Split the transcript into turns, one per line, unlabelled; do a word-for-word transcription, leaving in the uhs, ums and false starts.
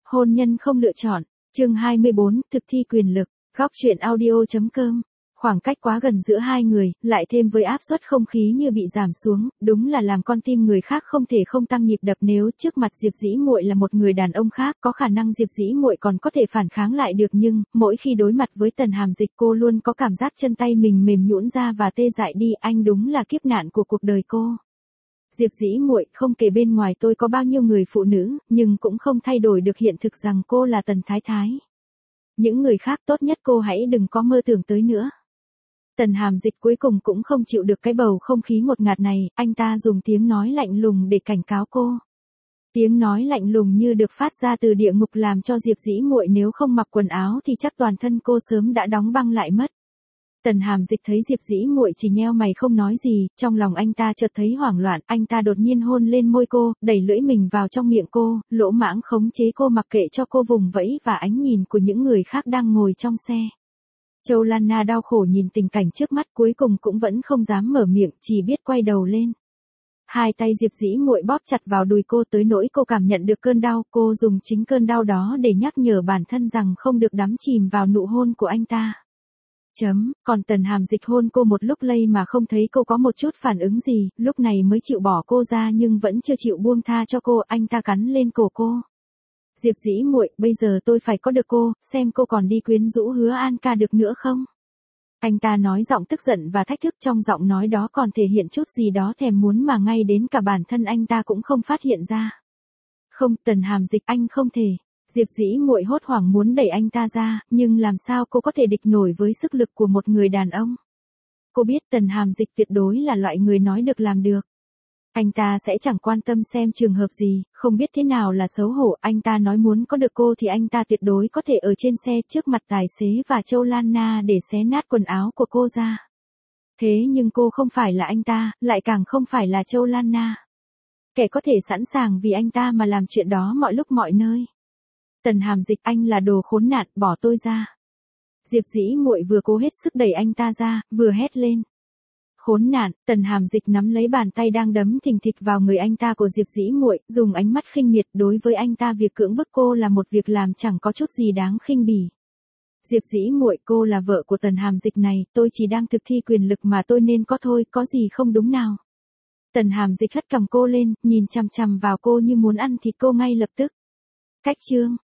Hôn nhân không lựa chọn, chương hai mươi bốn, thực thi quyền lực, góc truyện audio.com. Khoảng cách quá gần giữa hai người, lại thêm với áp suất không khí như bị giảm xuống, đúng là làm con tim người khác không thể không tăng nhịp đập. Nếu trước mặt Diệp Dĩ Muội là một người đàn ông khác, có khả năng Diệp Dĩ Muội còn có thể phản kháng lại được, nhưng mỗi khi đối mặt với Tần Hàm Dịch, cô luôn có cảm giác chân tay mình mềm nhũn ra và tê dại đi. Anh đúng là kiếp nạn của cuộc đời cô. Diệp Dĩ Muội, không kể bên ngoài tôi có bao nhiêu người phụ nữ, nhưng cũng không thay đổi được hiện thực rằng cô là Tần Thái Thái. Những người khác tốt nhất cô hãy đừng có mơ tưởng tới nữa. Tần Hàm Dịch cuối cùng cũng không chịu được cái bầu không khí ngột ngạt này, anh ta dùng tiếng nói lạnh lùng để cảnh cáo cô. Tiếng nói lạnh lùng như được phát ra từ địa ngục làm cho Diệp Dĩ Muội nếu không mặc quần áo thì chắc toàn thân cô sớm đã đóng băng lại mất. Tần Hàm Dịch thấy Diệp Dĩ Muội chỉ nheo mày không nói gì, trong lòng anh ta chợt thấy hoảng loạn, anh ta đột nhiên hôn lên môi cô, đẩy lưỡi mình vào trong miệng cô, lỗ mãng khống chế cô mặc kệ cho cô vùng vẫy và ánh nhìn của những người khác đang ngồi trong xe. Châu Lan Na đau khổ nhìn tình cảnh trước mắt, cuối cùng cũng vẫn không dám mở miệng, chỉ biết quay đầu lên. Hai tay Diệp Dĩ Muội bóp chặt vào đùi cô tới nỗi cô cảm nhận được cơn đau, cô dùng chính cơn đau đó để nhắc nhở bản thân rằng không được đắm chìm vào nụ hôn của anh ta. Chấm, còn Tần Hàm Dịch hôn cô một lúc lây mà không thấy cô có một chút phản ứng gì, lúc này mới chịu bỏ cô ra nhưng vẫn chưa chịu buông tha cho cô, anh ta cắn lên cổ cô. Diệp Dĩ Muội, bây giờ tôi phải có được cô, xem cô còn đi quyến rũ Hứa An ca được nữa không? Anh ta nói giọng tức giận và thách thức, trong giọng nói đó còn thể hiện chút gì đó thèm muốn mà ngay đến cả bản thân anh ta cũng không phát hiện ra. Không, Tần Hàm Dịch, anh không thể. Diệp Dĩ Muội hốt hoảng muốn đẩy anh ta ra, nhưng làm sao cô có thể địch nổi với sức lực của một người đàn ông? Cô biết Tần Hàm Dịch tuyệt đối là loại người nói được làm được. Anh ta sẽ chẳng quan tâm xem trường hợp gì, không biết thế nào là xấu hổ, anh ta nói muốn có được cô thì anh ta tuyệt đối có thể ở trên xe trước mặt tài xế và Châu Lan Na để xé nát quần áo của cô ra. Thế nhưng cô không phải là anh ta, lại càng không phải là Châu Lan Na. Kẻ có thể sẵn sàng vì anh ta mà làm chuyện đó mọi lúc mọi nơi. Tần Hàm Dịch, anh là đồ khốn nạn, bỏ tôi ra. Diệp Dĩ Muội vừa cố hết sức đẩy anh ta ra, vừa hét lên. Khốn nạn. Tần Hàm Dịch nắm lấy bàn tay đang đấm thình thịch vào người anh ta của Diệp Dĩ Muội, dùng ánh mắt khinh miệt. Đối với anh ta, việc cưỡng bức cô là một việc làm chẳng có chút gì đáng khinh bỉ. Diệp Dĩ Muội, cô là vợ của Tần Hàm Dịch này, tôi chỉ đang thực thi quyền lực mà tôi nên có thôi, có gì không đúng nào? Tần Hàm Dịch hất cằm cô lên, nhìn chằm chằm vào cô như muốn ăn thịt cô ngay lập tức. Cách chương